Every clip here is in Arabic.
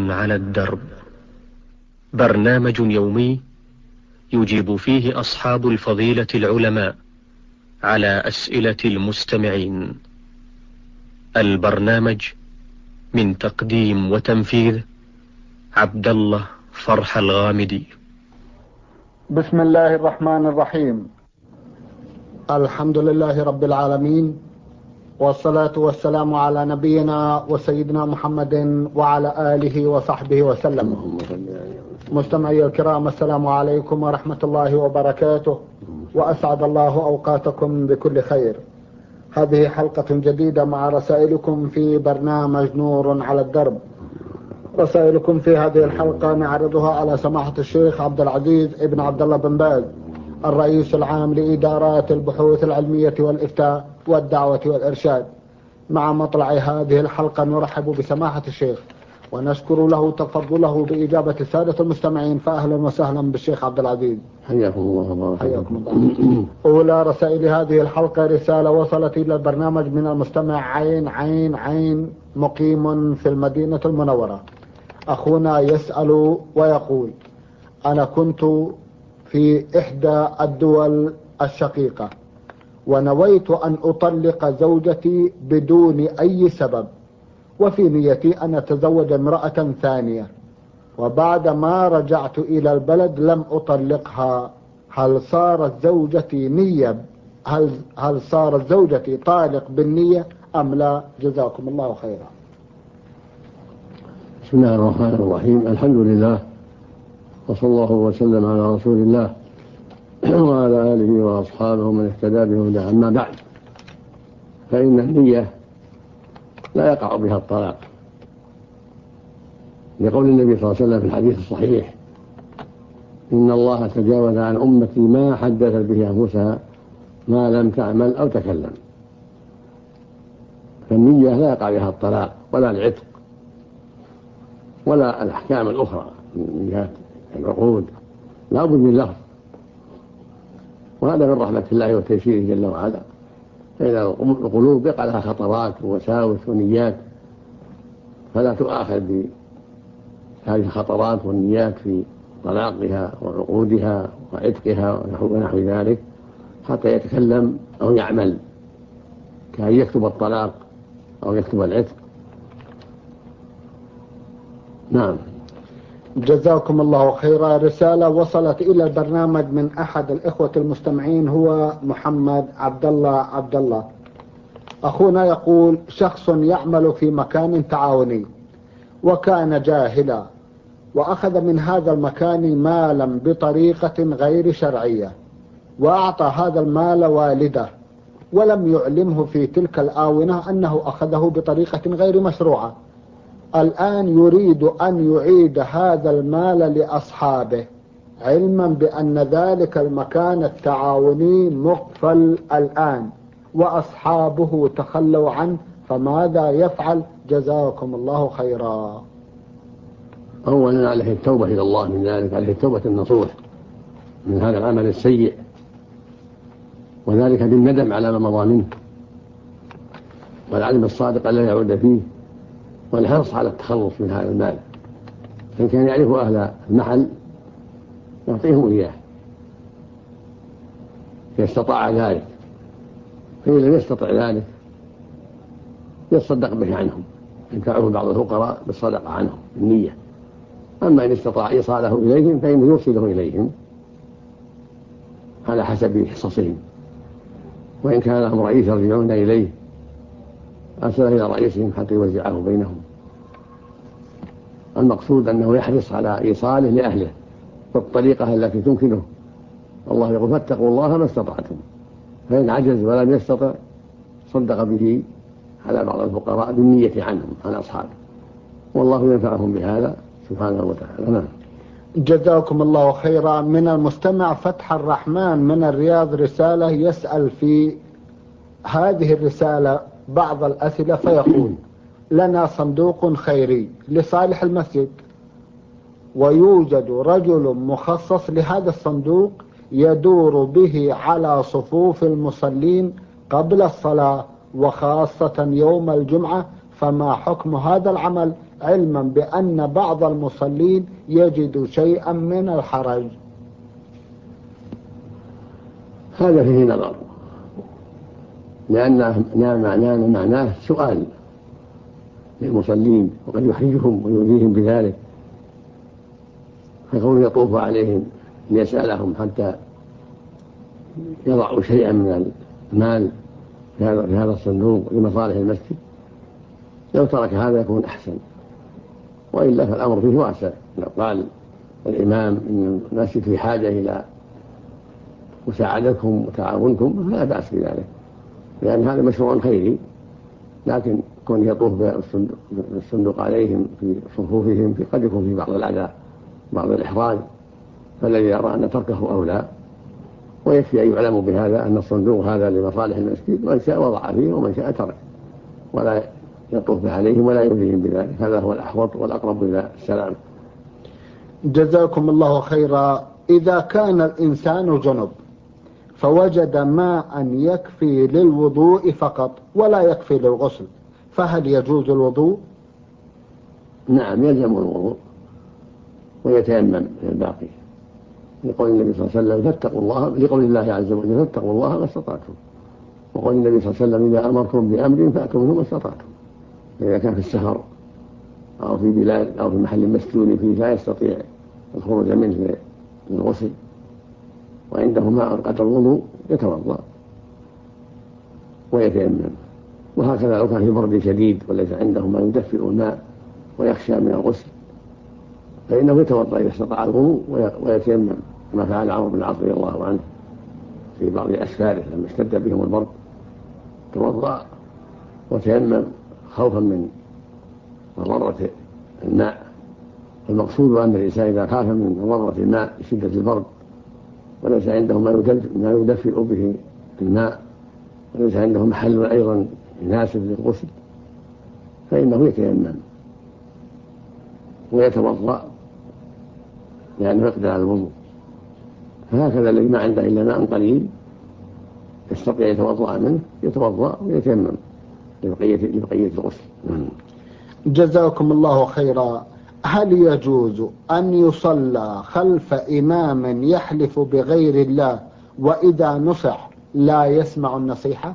على الدرب، برنامج يومي يجيب فيه أصحاب الفضيلة العلماء على أسئلة المستمعين. البرنامج من تقديم وتنفيذ عبد الله فرح الغامدي. بسم الله الرحمن الرحيم. الحمد لله رب العالمين، والصلاة والسلام على نبينا وسيدنا محمد وعلى آله وصحبه وسلم. مستمعي الكرام، السلام عليكم ورحمة الله وبركاته، وأسعد الله أوقاتكم بكل خير. هذه حلقة جديدة مع رسائلكم في برنامج نور على الدرب. رسائلكم في هذه الحلقة نعرضها على سماحة الشيخ عبد العزيز ابن عبد الله بن باز، الرئيس العام لإدارات البحوث العلمية والإفتاء والدعوة والإرشاد. مع مطلع هذه الحلقة نرحب بسماحة الشيخ ونشكر له تفضله بإجابة السادة المستمعين، فأهلا وسهلا بالشيخ عبد العزيز. حياكم الله. حياكم الله. أولى رسائل هذه الحلقة رسالة وصلت إلى البرنامج من المستمع عين مقيم في المدينة المنورة. أخونا يسأل ويقول: أنا كنت في إحدى الدول الشقيقة ونويت أن أطلق زوجتي بدون أي سبب، وفي نيتي أن أتزوج امرأة ثانية، وبعد ما رجعت إلى البلد لم أطلقها. هل صارت زوجتي طالق بالنية أم لا؟ جزاكم الله خيرا. بسم الله الرحمن الرحيم. الحمد لله، وصلى الله وسلم على رسول الله وعلى آله وأصحابه من اهتدى بهداه. أما بعد، فإن النية لا يقع بها الطلاق، لقول النبي صلى الله عليه وسلم في الحديث الصحيح: إن الله تجاوز عن أمتي ما حدثت به أنفسها ما لم تعمل أو تكلم. فالنية لا يقع بها الطلاق ولا العتق ولا الأحكام الأخرى من جهة العقود، لا بد من لفظ، وهذا من رحمة الله وتيسيره جل وعلا. فإن القلوب يقع لها خطرات ووساوس ونيات، فلا تؤاخذ بهذه الخطرات والنيات في طلاقها وعقودها وعتقها ونحو ذلك حتى يتكلم أو يعمل، كأن يكتب الطلاق أو يكتب العتق. نعم. جزاكم الله خيرا. رسالة وصلت إلى البرنامج من أحد الإخوة المستمعين، هو محمد عبد الله. أخونا يقول: شخص يعمل في مكان تعاوني وكان جاهلا، وأخذ من هذا المكان مالا بطريقة غير شرعية، وأعطى هذا المال والده، ولم يعلمه في تلك الآونة أنه أخذه بطريقة غير مشروعة. الآن يريد أن يعيد هذا المال لأصحابه، علما بأن ذلك المكان التعاوني مقفل الآن وأصحابه تخلوا عنه، فماذا يفعل؟ جزاكم الله خيرا. أولا عليه التوبة إلى الله من ذلك، عليه التوبة النصوح من هذا العمل السيء، وذلك بالندم على ما مضى منه، والعلم الصادق لا يعود فيه، والحرص على التخلص من هذا المال. إن كان يعرف أهل المحل يعطيهم إياه إذا استطاع ذلك، فإن لم يستطع ذلك يتصدق به عنهم، ينفعه بعض الفقراء بالصدقة عنهم النية. أما إن استطاع إيصاله إليهم فإنه يوصله إليهم على حسب حصصهم، وإن كان لهم رئيس يرجعون إليه أرسله إلى رئيسهم حتى يوزعه بينهم. المقصود أنه يحرص على إيصاله لأهله بالطريقة التي تمكنه. الله يقول: فاتقوا الله ما استطعتم، فإن عجز ولم يستطع صدق به على بعض الفقراء بالنية عنهم عن أصحابه، والله ينفعهم بهذا سبحانه وتعالى. نعم. جزاكم الله خيرا. من المستمع فتح الرحمن من الرياض رسالة يسأل في هذه الرسالة بعض الأسئلة، فيقول: لنا صندوق خيري لصالح المسجد، ويوجد رجل مخصص لهذا الصندوق يدور به على صفوف المصلين قبل الصلاة وخاصة يوم الجمعة، فما حكم هذا العمل علما بأن بعض المصلين يجد شيئا من الحرج؟ هذا فيه نظر، لأن معناه سؤال للمصلين وقد يحرجهم ويؤذيهم بذلك، فكونه يطوف عليهم ليسألهم حتى يضعوا شيئا من المال في هذا الصندوق لمصالح المسجد، لو ترك هذا يكون أحسن، وإلا فالأمر فيه واسع. لو قال الإمام إن المسجد في حاجة إلى مساعدتكم وتعاونكم فلا بأس بذلك، لأن هذا مشروع خيري، لكن كون يطوف بالصندوق عليهم في صفوفهم قد يكون في بعض الأذى بعض الإحراج، فالذي يرى أن تركه أولى، ويكفي أن يعلم بهذا أن الصندوق هذا لمصالح المسجد، من شاء وضع فيه ومن شاء ترك، ولا يطوف عليهم ولا يؤذيهم بذلك. هذا هو الأحوط والأقرب إلى السلام. جزاكم الله خيرا. إذا كان الإنسان جنب فوجد ماء يكفي للوضوء فقط ولا يكفي للغسل، فهل يجوز الوضوء؟ نعم، يلزم الوضوء ويتيمم الباقي، لقول النبي صلى الله عليه وسلم فاتقوا الله، لقول الله عز وجل فاتقوا الله ما استطعتم، وقول النبي صلى الله عليه وسلم إذا أمرتم بأمر فأتوا منه ما استطعتم. إذا كان في السفر أو في بلاد أو في محل مسجون فيه لا يستطيع الخروج منه للغسل وعنده ماء قدر الوضوء يتوضأ ويتيمم. وهكذا لو كان في برد شديد وليس عنده ما يدفئ الماء ويخشى من الغسل فإنه يتوضأ إذا استطاع الوضوء ويتيمم، كما فعل عمرو بن العاص رضي الله عنه في بعض أسفاره لما اشتد بهم البرد، توضأ وتيمم خوفا من مضرة الماء. المقصود أن الإنسان إذا خاف من مضرة الماء شدة البرد وليس عنده ما يدفئ به الماء وليس عنده محل أيضا يناسب للغسل فإنه يتيمم ويتوضأ لأنه يقدر على الوضوء. فهكذا الذي ما عنده إلا ماء قليل يستطيع يتوضأ منه يتوضأ ويتيمم لبقية الغسل. جزاكم الله خيرا. هل يجوز أن يصلى خلف إمام يحلف بغير الله وإذا نصح لا يسمع النصيحة؟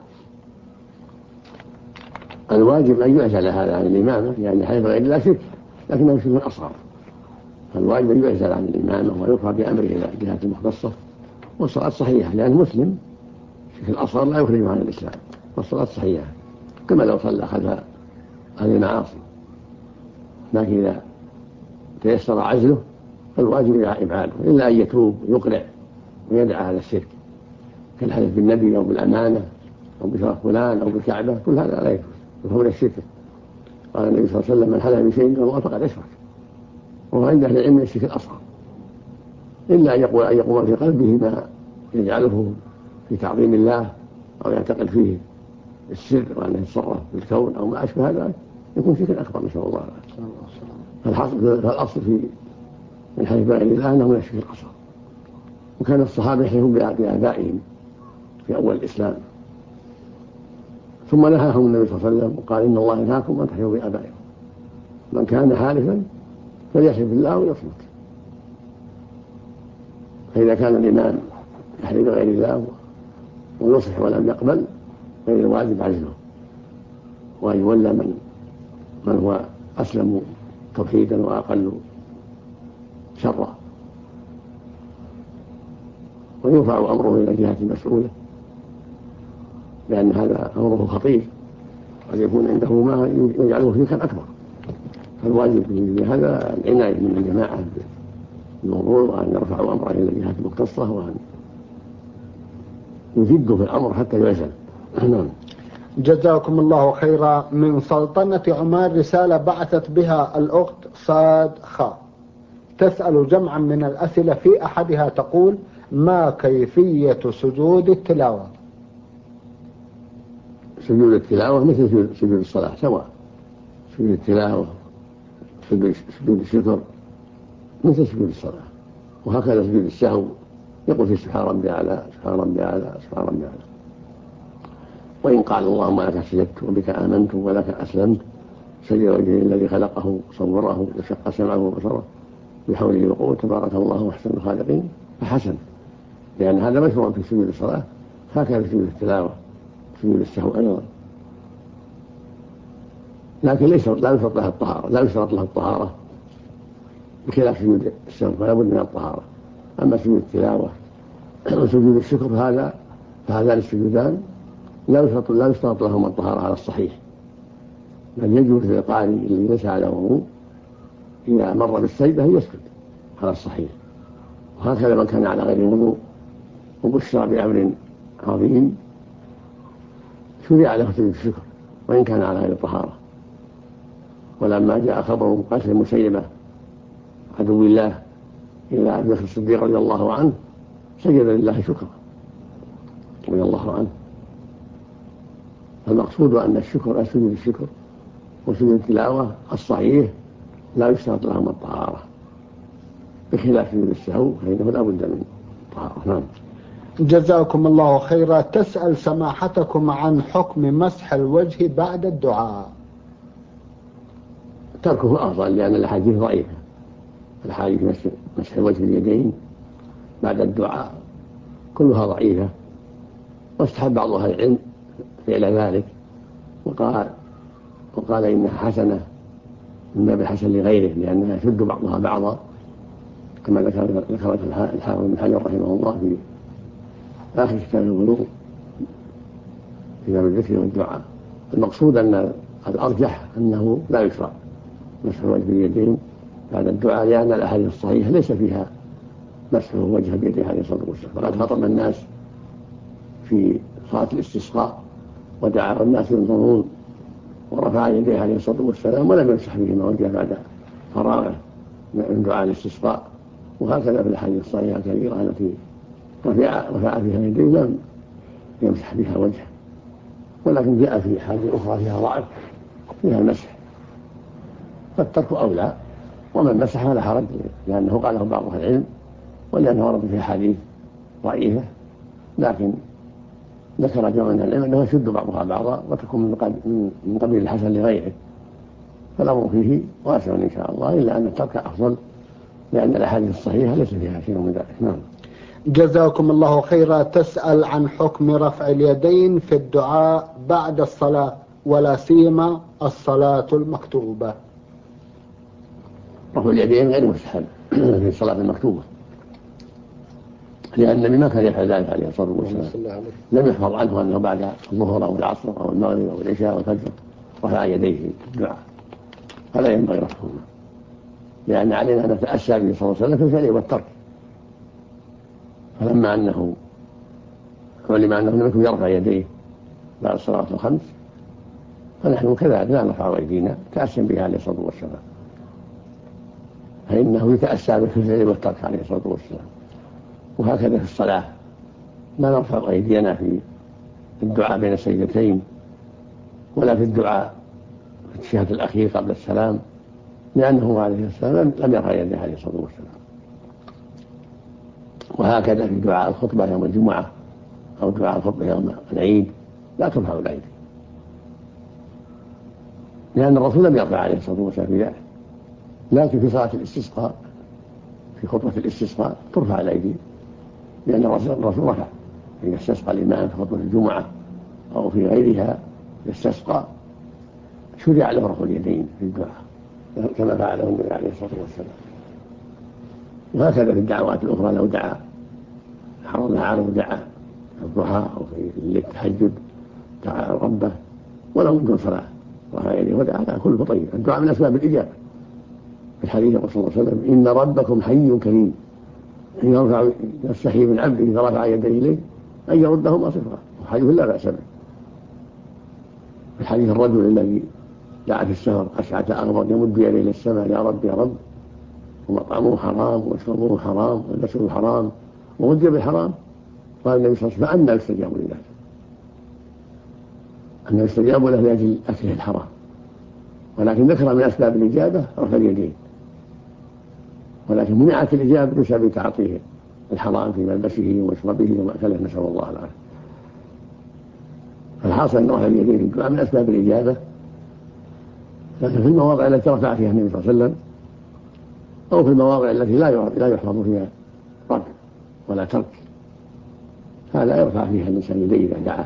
الواجب أن يعزل هذا عن الإمامة، يعني حلف بغير الله شرك لكنه شرك أصغر، فالواجب أن يعزل عن الإمامة ويرفع بأمره إلى الجهات المختصة، والصلاة صحيحة لأن المسلم في الأصغر لا يخرج عن الإسلام، والصلاة صحيحة كما لو صلى خلف أهل المعاصي، لكن إذا تيسر عزله فالواجب إبعاده إلا أن يتوب ويقلع ويدعى على الشرك كالحلف بالنبي أو بالأمانة أو بشرف فلان أو بالكعبة، كل هذا لا يجوز وهو من الشرك. قال النبي صلى الله عليه وسلم من حلف بشيء من الله فقد أشرك، وهو عند أهل العلم الشرك الأصغر، إلا أن يقوم في قلبه ما يجعله في تعظيم الله أو يعتقد فيه السر وأنه يتصرف بالكون أو ما أشبه هذا يكون شرك أكبر نسأل الله العافية. فالأصل في من حلف بغير الله أنه من الشرك الأصغر، وكان الصحابة يحلفون بآبائهم في أول الإسلام ثم نهاهم النبي صلى الله عليه وسلم وقال إن الله ينهاكم أن تحلفوا بآبائكم، من كان حالفا فليحلف بالله ويصمت. فإذا كان الإمام يحلف بغير الله ونصح ولم يقبل فإن الواجب عزله وأن يولى من هو أسلم توحيدا وأقل شرا، ويرفع أمره إلى الجهات المسؤولة لأن هذا أمره خطير قد يكون عنده ما يجعله شركا أكبر. فالواجب في هذا العناية من الجماعة بالموضوع وأن يرفعوا أمره إلى الجهات المختصة وأن يجدوا في الأمر حتى يعزل. جزاكم الله خيرا. من سلطنة عمان رسالة بعثت بها الأخت صاد خا تسأل جمعا من الأسئلة، في أحدها تقول: ما كيفية سجود التلاوة؟ سجود التلاوة مثل سجود الصلاة سواء، سجود التلاوة سجود الشكر مثل سجود الصلاة، وهكذا سجود السهو يقول في سبحان ربي أعلى سبحان ربي أعلى سبحان ربي أعلى. وإن قال اللهم لك سجدت وبك آمنت ولك أسلمت سجد وجهه الذي خلقه وصوره وشق سمعه وبصره بحوله وقوته تبارك الله أحسن الخالقين، فحسن، لأن هذا مشروع في سجود الصلاة، هكذا في سجود التلاوة، سجود السهو أيضا. لكن لا يشترط له الطهارة بخلاف سجود السهو، فلا بد من الطهارة. أما سجود التلاوة وسجود الشكر فهذان السجودان لا يشترط لهما الطهارة على الصحيح، بل يجوز للقارئ الذي ليس على وضوء إذا مر بالسجدة يسجد على الصحيح. وهكذا من كان على غير وضوء وبشر بأمر عظيم شرع له سجود الشكر وإن كان على غير طهارة. ولما جاء خبر قتل مسيلمة عدو الله إلى أبي بكر الصديق رضي الله عنه سجد لله شكرا رضي الله عنه. فالمقصود أن سجود الشكر وسجود التلاوة الصحيح لا يشترط لهم الطهارة بخلاف سجود السهو فإنه لا بد من الطهارة. نعم. جزاكم الله خيرا. تسأل سماحتكم عن حكم مسح الوجه بعد الدعاء. تركه أفضل لأن الأحاديث ضعيفة، الأحاديث مسح الوجه اليدين بعد الدعاء كلها ضعيفة، واستحب بعض أهل العلم فعل ذلك وقال إنها حسنة من باب الحسن لغيره لأنها يشد بعضها بعضا، كما ذكرت الحافظ بن حجر رحمه الله في آخر كتاب الوضوء في باب الذكر والدعاء. المقصود أن الأرجح أنه لا يشرع مسح الوجه باليدين بعد الدعاء، لأن الأحاديث الصحيحة ليس فيها مسح وجه بيده عليه الصلاة والسلام. فقد خطب الناس في صلاة الاستسقاء ودعا الناس ينظرون ورفع يديه عليه الصلاة والسلام ولم يمسح بهما وجهه بعد فراغه من دعاء الاستسقاء. وهكذا في الأحاديث الصحيحة الكثيرة التي رفع فيها يديه لم يمسح بها وجهه، ولكن جاء في حاجة أخرى فيها ضعف فيها المسح، فالترك أولى، ومن مسح فلا حرج لأنه قاله بعض أهل العلم ولأنه ورد فيها حديث ضعيفة، لكن ذكر جمع من العلم أنه يشد بعضها بعضا وتكون من قبيل الحسن لغيره، فالأمر فيه واسع إن شاء الله، إلا أن الترك أفضل لأن الأحاديث الصحيحة ليس فيها شيء من ذلك. نعم. جزاكم الله خيرا. تسأل عن حكم رفع اليدين في الدعاء بعد الصلاة ولا سيما الصلاة المكتوبة. رفع اليدين غير مستحب في الصلاة المكتوبة، لأن النبي ما كان يفعل ذلك عليه الصلاة والسلام، لم يحفظ عنه أنه بعد الظهر أو العصر أو المغرب أو العشاء والفجر رفع يديه في الدعاء، فلا ينبغي رفعهما، لأن علينا أن نتأسى به صلى الله عليه وسلم في الفعل والترك. فلما أنه علم أنه لم يكن يرفع يديه بعد الصلاة الخمس فنحن كذلك لا نرفع أيدينا تأسيا به عليه الصلاة والسلام، فإنه يتأسى به في الفعل والترك عليه الصلاة والسلام. وهكذا في الصلاة ما نرفع أيدينا في الدعاء بين السجدتين ولا في الدعاء في التشهد الأخير قبل السلام، لأنه عليه السلام لم يرفع يديه عليه الصلاة والسلام. وهكذا في دعاء الخطبة يوم الجمعة أو دعاء الخطبة يوم العيد لا ترفع الأيدي، لأن الرسول لم يرفع عليه الصلاة والسلام في ذلك. لكن في صلاة الاستسقاء في خطبة الاستسقاء ترفع الأيدي، لأن الرسول رفع إذا استسقى الإمام في خطبة الجمعة أو في غيرها يستسقى شرع له رفع اليدين في الدعاء كما فعله النبي عليه الصلاة والسلام. وهكذا في الدعوات الأخرى لو دعا حرم عارض دعا في الضحى أو في التهجد دعا ربه ولو من دون صلاة رفع يديه ودعا على كل طيب. الدعاء من أسباب الإجابة، في الحديث صلى الله عليه وسلم إن ربكم حي كريم يستحيي من عبده إذا رفع يديه إليه أن يردهما صفرا، وحديث لا بأس به. في الحديث الرجل الذي دعا في السفر أشعث أغبر يمد يديه إلى السماء يا رب يا رب، ومطعمه حرام ومشربه حرام ولبسه حرام وغذي بالحرام، قال النبي صلى الله عليه وسلم فأنى يستجاب لله، أن يستجاب له لأجل أكله الحرام. ولكن ذكر من أسباب الإجابة رفع اليدين، ولكن منعت الإجابة بسبب تعاطيه الحرام في ملبسه ومشربه ومأكله، نسأل الله العافية. فالحاصل أن رفع اليدين في الدعاء من أسباب الإجابة، لكن في المواضع التي رفع فيها النبي صلى الله عليه وسلم أو في المواضع التي لا يحفظ فيها رد ولا ترك هذا يرفع فيها الإنسان يديه إذا دعا.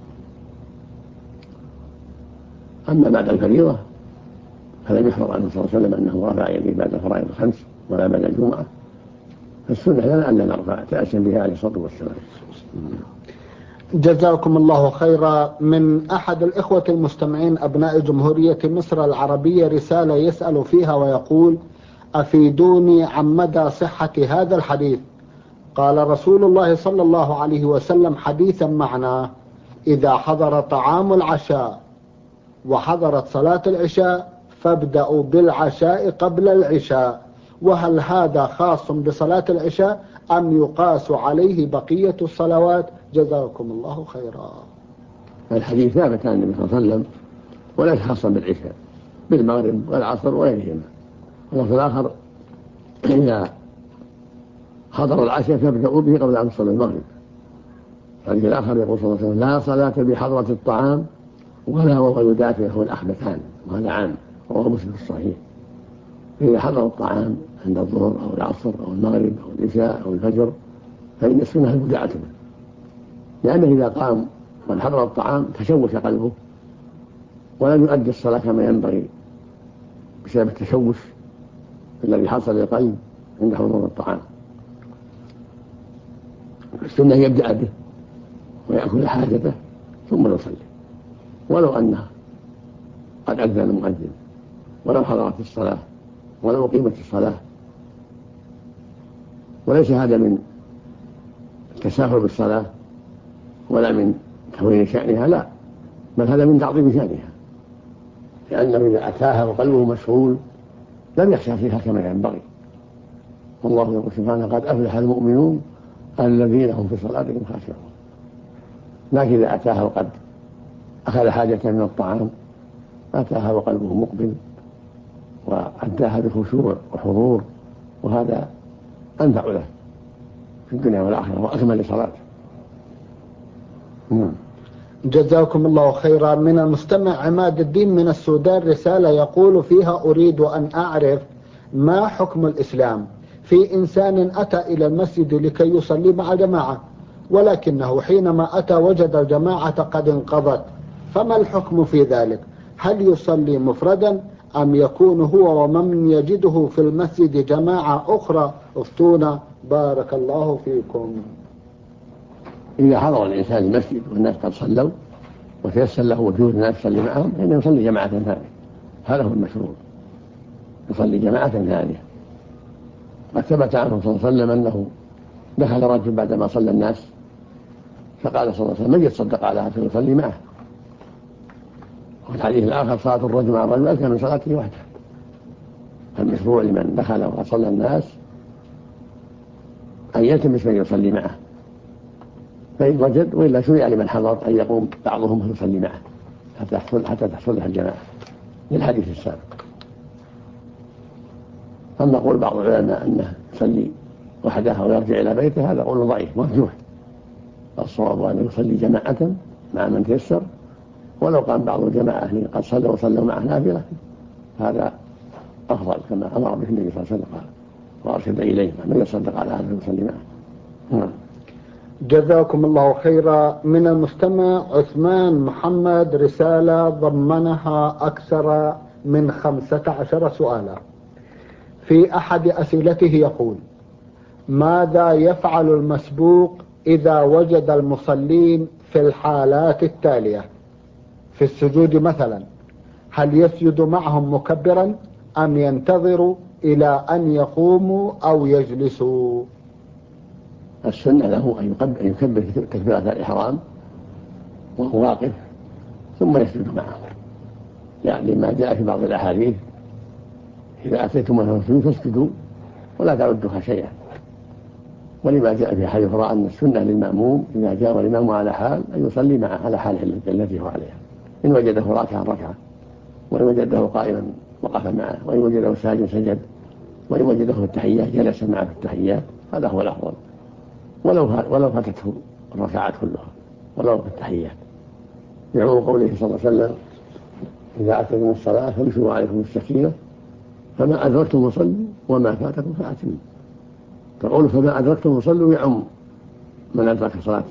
أما بعد الفريضة فلم يحفظ عنه صلى الله عليه وسلم أنه رفع يديه بعد الفرائض الخمس ولا بعد الجمعة، فالسنة لنا أن لا نرفع تأسيا بها عليه الصلاة والسلام. جزاكم الله خيرا. من أحد الإخوة المستمعين أبناء جمهورية مصر العربية رسالة يسأل فيها ويقول: أفيدوني عن مدى صحة هذا الحديث. قال رسول الله صلى الله عليه وسلم حديثا معناه: إذا حضر طعام العشاء وحضرت صلاة العشاء فابدأوا بالعشاء قبل العشاء. وهل هذا خاص بصلاة العشاء أم يقاس عليه بقية الصلوات؟ جزاكم الله خيرا. الحديث ثابت عن النبي صلى الله عليه وسلم وليس خاصا بالعشاء، بالمغرب والعصر وغيرهما. واللفظ الآخر: إذا حضر العشاء فابدأوا به قبل أن تصلوا المغرب. الحديث الآخر يقول صلى الله عليه وسلم: لا صلاة بحضرة الطعام ولا وهو يدافعه الأخبثان. وهذا عام، وهو مسلم الصحيح. إذا حضر الطعام عند الظهر أو العصر أو المغرب أو العشاء أو الفجر فإن السنة المدعة منه، لأنه إذا قام وحضر الطعام تشوش قلبه ولم يؤدي الصلاة كما ينبغي بسبب التشوش الذي حصل للقلب عند حضور الطعام. السنة يبدأ به ويأكل حاجته ثم يصلي، ولو أنه قد أذن المؤذن، ولو حضرت الصلاة، ولو قيمت الصلاة. وليس هذا من التساهل بالصلاة ولا من تهوين شأنها، لا، بل هذا من تعظيم شأنها، لأنه إذا أتاها وقلبه مشغول لم يخشى فيها كما ينبغي. والله يقول سبحانه: قد أفلح المؤمنون الذين هم في صلاتهم خاشعون. لكن إذا أتاها وقد أخذ حاجة من الطعام أتاها وقلبه مقبل وأداها بخشوع وحضور، وهذا أنفع له في الدنيا والآخرة وأكمل لصلاته. جزاكم الله خيرا. من المستمع عماد الدين من السودان رسالة يقول فيها: أريد أن أعرف ما حكم الإسلام في إنسان أتى إلى المسجد لكي يصلي مع جماعة، ولكنه حينما أتى وجد الجماعة قد انقضت، فما الحكم في ذلك؟ هل يصلي مفردا أم يكون هو ومن يجده في المسجد جماعة أخرى؟ افتونا بارك الله فيكم. إذا حضر الإنسان المسجد والناس قد صلوا وتيسر له وجود الناس يصلي معهم فإنه يصلي جماعة ثانية، هذا هو المشروع، يصلي جماعة ثانية. قد ثبت عنه صلى الله عليه وسلم أنه دخل رجل بعدما صلى الناس فقال صلى الله عليه وسلم: من يتصدق على هذا يصلي معه؟ وفي الحديث الآخر: صلاة الرجل مع الرجل أزكى من صلاته وحده. المشروع لمن دخل وصلى الناس أن يلتمس من يصلي معه فإن وجد، وإلا شرع لمن حضر أن يقوم بعضهم ويصلي معه حتى تحصل له الجماعة للحديث السابق. أما قول بعض العلماء أنه يصلي وحده ويرجع إلى بيته هذا قول ضعيف مرجوح. الصواب أن يصلي جماعة مع من تيسر، ولو قام بعض الجماعة قد صلوا وصلوا معه نافلة هذا أفضل، كما أمر به النبي صلى الله عليه وسلم وأرشد إليه: من يصدق على هذا يصلي معه. جزاكم الله خيرا. من المستمع عثمان محمد رسالة ضمنها أكثر من 15 سؤالا. في أحد أسئلته يقول: ماذا يفعل المسبوق إذا وجد المصلين في الحالات التالية؟ في السجود مثلا، هل يسجد معهم مكبرا أم ينتظر إلى أن يقوموا أو يجلسوا؟ السنة له أن يكبر تكبيرة الإحرام وهو واقف ثم يسجد معه، يعني ما جاء في بعض الأحاديث: إذا أتيتم من السجود فاسجدوا ولا تعدوها شيئا. ولما جاء في حديث أخرى أن السنة للمأموم إذا جاء الإمام على حال أن يصلي معه على حاله التي هو عليها، إن وجده راكعا ركعة، وإن وجده قائما وقف معه، وإن وجده ساجدا سجد، وإن وجده في التحيات جلس معه في التحيات. هذا هو الأفضل، ولو فاتته الركعات كلها ولو في التحيات، بعموم قوله صلى الله عليه وسلم: إذا أتيتم الصلاة فامشوا عليكم السكينة فما أدركتم فصلوا وما فاتكم فأتموا. فقول فما أدركتم فصلوا يعم من أدرك صلاة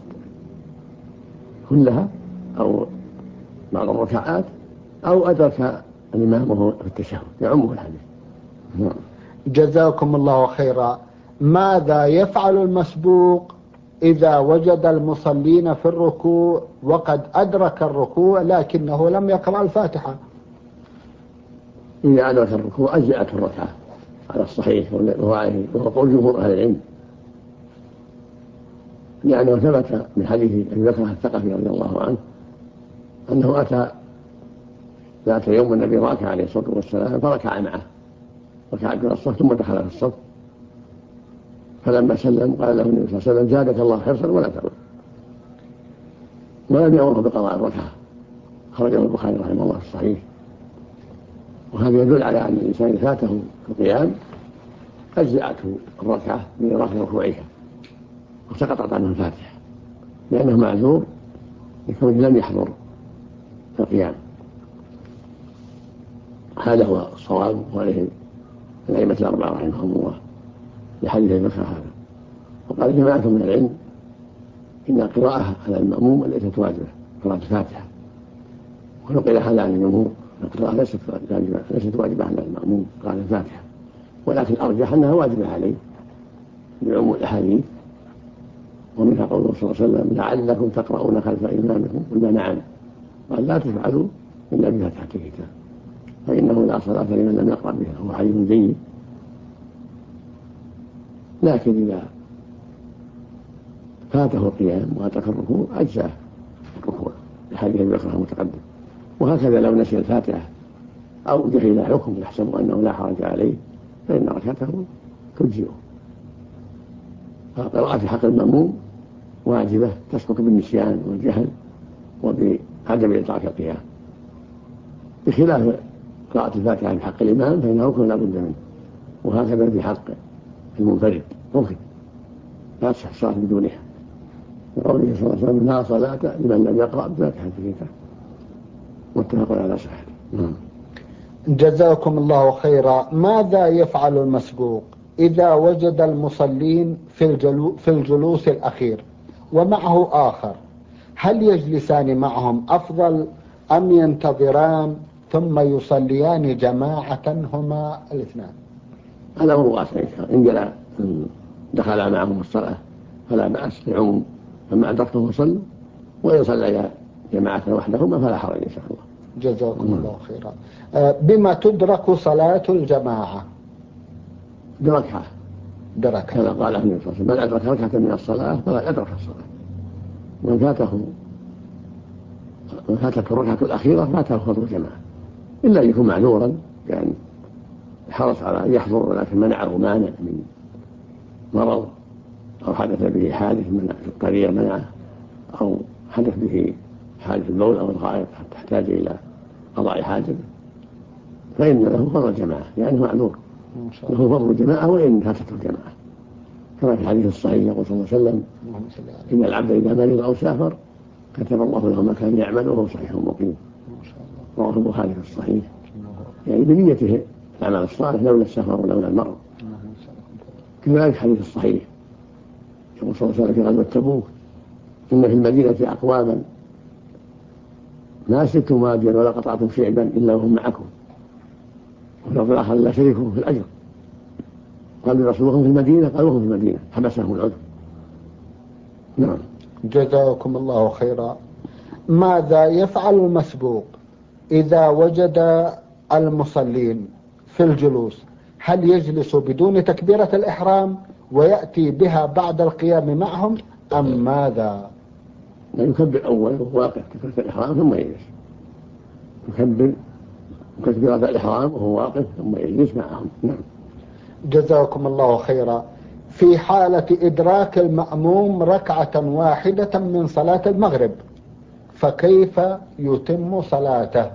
كلها أو بعض الركعات أو أدرك الإمام وهو في التشهد، يعمه الحديث. جزاكم الله خيرا. ماذا يفعل المسبوق إذا وجد المصلين في الركوع وقد أدرك الركوع لكنه لم يقرأ الفاتحة؟ إذا أدرك الركوع أجزأته الركعة على الصحيح وهو قول جمهور أهل العلم، لأنه ثبت من حديث أبي بكر الثقفي رضي الله عنه أنه أتى ذات يوم النبي راكع عليه الصلاة والسلام فركع معه، ركع من الصف ثم دخل في الصف، فلما سلم قال له النبي صلى الله عليه وسلم زادك الله حرصا ولا تعود، ولم يأمره بقضاء الركعة. خرجه البخاري رحمه الله في الصحيح. وهذا يدل على أن الإنسان إذا فاته في القيام أجزأته الركعة بإدراك ركوعها وسقطت عنه الفاتحة، لأنه معذور لكونه لم يحضر في القيام. هذا هو الصواب وعليه الأئمة الأربعة رحمهم الله لحديث أبي بكر هذا. وقال جماعة من العلم إن القراءة على المأموم ليست واجبة، قراءة الفاتحة، ونقل هذا عن الجمهور، القراءة ليست واجبة على المأموم قراءة الفاتحة، ولكن أرجح أنها واجبة عليه بعموم الأحاديث، ومنها قوله صلى الله عليه وسلم لعلكم تقرؤون خلف إمامكم، قلنا نعم، قال لا تفعلوا إلا بفاتحة الكتاب فإنه لا صلاة لمن لم يقرأ بها. هو حديث جيد، لكن إذا فاته القيام وأدرك الركوع أجزاه الركوع لحديث أبي بكر المتقدم. وهكذا لو نسي الفاتحة أو جهل حكم يحسب أنه لا حرج عليه فإن ركعته تجزئه. فقراءة في حق المأموم واجبة تسقط بالنسيان والجهل وبعدم إدراك القيام، بخلاف قراءة الفاتحة في حق الإمام فإنه ركن لا بد منه. وهكذا في حق المنفرد ركن لا تصح الصلاة بدونها، وقوله صلى الله عليه وسلم لا صلاة لمن لم يقرأ بفاتحة الكتاب، متفق على صحته. جزاكم الله خيرا. ماذا يفعل المسبوق إذا وجد المصلين في الجلوس الأخير ومعه آخر؟ هل يجلسان معهم أفضل أم ينتظران ثم يصليان جماعة هما الاثنان؟ هذا هو واسع، إن دخل معهم الصلاة فلا بأس لعموم، فما أدركتم فصلوا، وإن صلى جماعة وحدهما فلا حرج إن شاء الله. جزاكم الله خيرا. بما تدرك صلاة الجماعة؟ بركعة كما قال النبي صلى الله عليه وسلم من أدرك ركعة من الصلاة فلا أدرك الصلاة. من فاتته الركعة الأخيرة فاته فضل الجماعة، إلا أن يكون معذورا يعني حرص على أن يحضر ولكن منعه مانع من مرض أو حدث به حادث من الطريق منعه، أو حدث به حادث البول أو الغائط حتى تحتاج إلى قضاء حاجة، فإن له فضل الجماعة لأنه معذور، له فضل الجماعة وإن فاتته الجماعة، كما في الحديث الصحيح يقول صلى الله عليه وسلم إن العبد إذا مرض أو سافر كتب الله له ما كان يعمل وهو صحيح مقيم. رواه البخاري في الصحيح، يعني بنيته الأعمال الصالح لولا السفر ولولا المرض. كذلك الحديث الصحيح يقول صلى الله عليه وسلم في غزوة تبوك إن في المدينة أقواما ما سلكتم واديا ولا قطعتم شعبا إلا وهم معكم، وفي الآخر لا شريكهم في الأجر. قال رسولهم في المدينة، قالوا هم في المدينة، حبسهم العذر. نعم. جزاكم الله خيرا. ماذا يفعل المسبوق إذا وجد المصلين في الجلوس؟ هل يجلس بدون تكبيرة الإحرام ويأتي بها بعد القيام معهم أم ماذا؟ يكبر أول وهو واقف تكبيرة الإحرام ثم يجلس، يكبر تكبيرة الإحرام وهو واقف ثم يجلس معهم. نعم. جزاكم الله خيرا. في حالة إدراك المأموم ركعة واحدة من صلاة المغرب فكيف يتم صلاته؟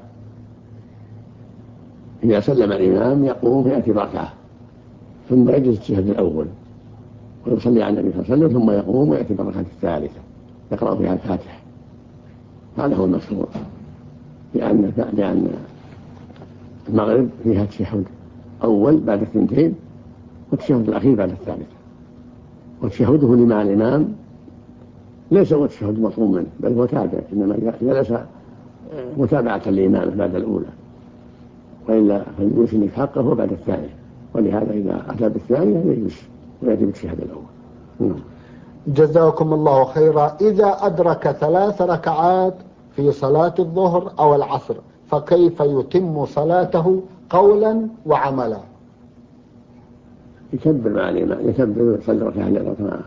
إذا سلم الإمام يقوم فيأتي بركعة ثم يجلس التشهد الأول ويصلي على النبي صلى الله عليه وسلم ثم يقوم ويأتي بالركعة الثالثة يقرأ فيها الفاتحة. هذا هو المشروع، لأن المغرب فيها تشهد أول بعد الثنتين، والتشهد الأخير بعد الثالثة، وتشهده مع الإمام ليس هو التشهد مطلوب منه بل هو تابع، إنما جلس متابعة للإمام بعد الأولى، وإلا فيوسن حقه بعد الثانية، ولهذا إذا أتى بالثانية يجلس ويأتي بالتشهد الأول. جزاكم الله خيرا. إذا أدرك 3 ركعات في صلاة الظهر أو العصر فكيف يتم صلاته قولا وعملا؟ يكبر مع الإمام، يكبر ويصلي ركعتين معه.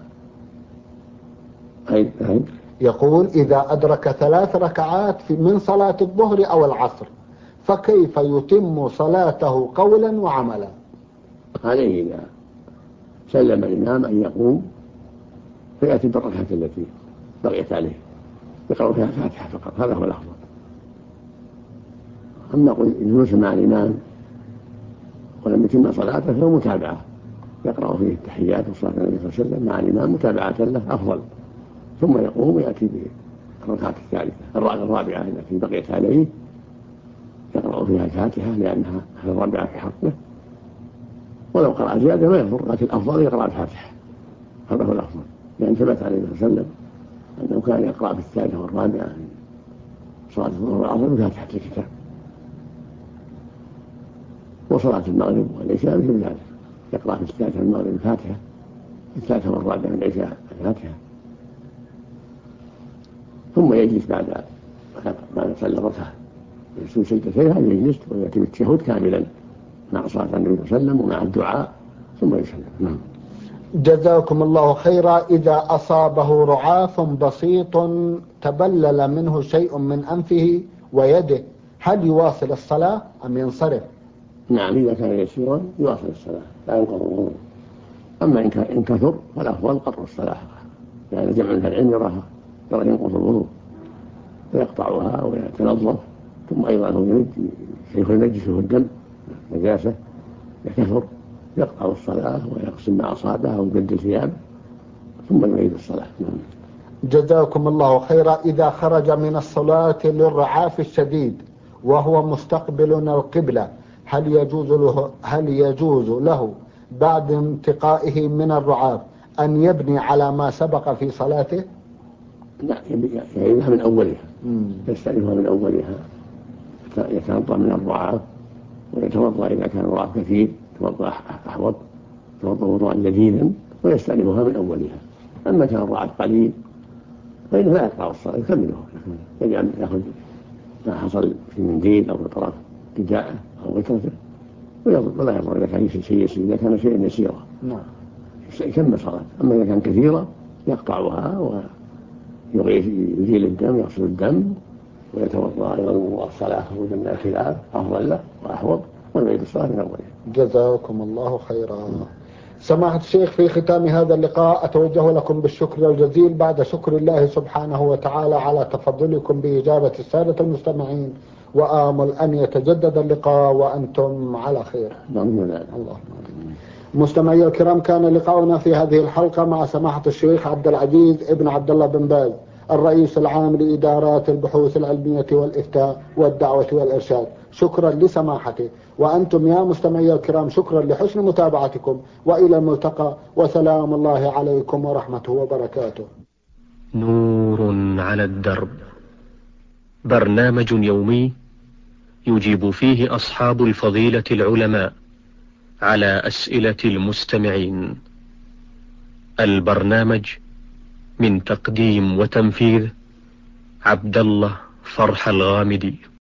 يقول إذا أدرك 3 ركعات من صلاة الظهر أو العصر فكيف يتم صلاته قولا وعملا؟ عليه إذا سلم الإمام أن يقوم فيأتي بالركعة التي بقيت عليه يقرأ فيها الفاتحة فقط، هذا هو الأفضل. أما الجلوس مع الإمام ولم يتم صلاته فهو متابعة، يقرأ فيه التحيات والصلاة على النبي صلى الله عليه وسلم مع الإمام متابعة له أفضل، ثم يقوم ويأتي بالركعة الثالثة الرابعة التي بقيت عليه يقرأ فيها الفاتحة لأنها الرابعة في حقه، ولو قرأ زيادة ما يضر، لكن الأفضل يقرأ الفاتحة، هذا هو الأفضل، لأن ثبت عليه الصلاة والسلام أنه كان يقرأ في الثالثة والرابعة من صلاة الظهر والعصر بفاتحة الكتاب. وصلاة المغرب والعشاء مثل ذلك، يقرأ في الثالثة المغرب الفاتحة، في الثالثة والرابعة من العشاء الفاتحة، ثم يجلس بعد ما يصلي الركعة يسوي سجدتيها يجلس ويأتي بالتشهد كاملا مع صلاة النبي صلى الله عليه وسلم ومع الدعاء ثم يسلم. جزاكم الله خيرا. إذا أصابه رعاف بسيط تبلل منه شيء من أنفه ويده هل يواصل الصلاة أم ينصرف؟ نعم، إذا كان يسيرا يواصل الصلاة لا ينقض الوضوء، أما إن كثر فالأفضل قطع الصلاة، يعني جمع من العلم يراها ينقض الوضوء فيقطعها ويتنظف، ثم أيضا هو ينجسه الدم نجاسة يكثر يقطع الصلاة ويغسل ما أصابه ويبدل ثيابه ثم يعيد الصلاة. جزاكم الله خيرا. إذا خرج من الصلاة للرعاف الشديد وهو مستقبل القبلة هل يجوز له بعد انتقائه من الرعاف أن يبني على ما سبق في صلاته؟ لا، يعيدها من أولها، يستأنفها من أولها، يتوضأ من الرعاف ويتوضأ إذا كان الرعاف كثير يتوضأ أحوط، يتوضأ وضوءا جديدا ويستأنفها من أولها. أما كان الرعاف قليل فإنه لا يقطع الصلاة يكملها، يجعل يأخذ ما حصل في منديل أو بطرف رداءه أو غترته ولا يضر إذا كان شيء يسير، إذا كان شيء يسيرا يكمل صلاة. أما إذا كان كثيرا يقطعها ويزيل الدم يغسل الدم ويتوضأ أيضا الصلاة خروجا من الخلاف أفضل له وأحوط ويعيد الصلاة من أولها. جزاكم الله خيرا. سماحة الشيخ، في ختام هذا اللقاء أتوجه لكم بالشكر الجزيل بعد شكر الله سبحانه وتعالى على تفضلكم بإجابة السادة المستمعين، وآمل أن يتجدد اللقاء وأنتم على خير. اللهم مستمعي الكرام، كان لقاؤنا في هذه الحلقة مع سماحة الشيخ عبد العزيز ابن عبد الله بن باز الرئيس العام لإدارات البحوث العلمية والإفتاء والدعوة والإرشاد. شكرا لسماحته، وأنتم يا مستمعي الكرام شكرا لحسن متابعتكم، وإلى الملتقى، وسلام الله عليكم ورحمته وبركاته. نور على الدرب، برنامج يومي يجيب فيه أصحاب الفضيلة العلماء على أسئلة المستمعين. البرنامج من تقديم وتنفيذ عبد الله فرح الغامدي.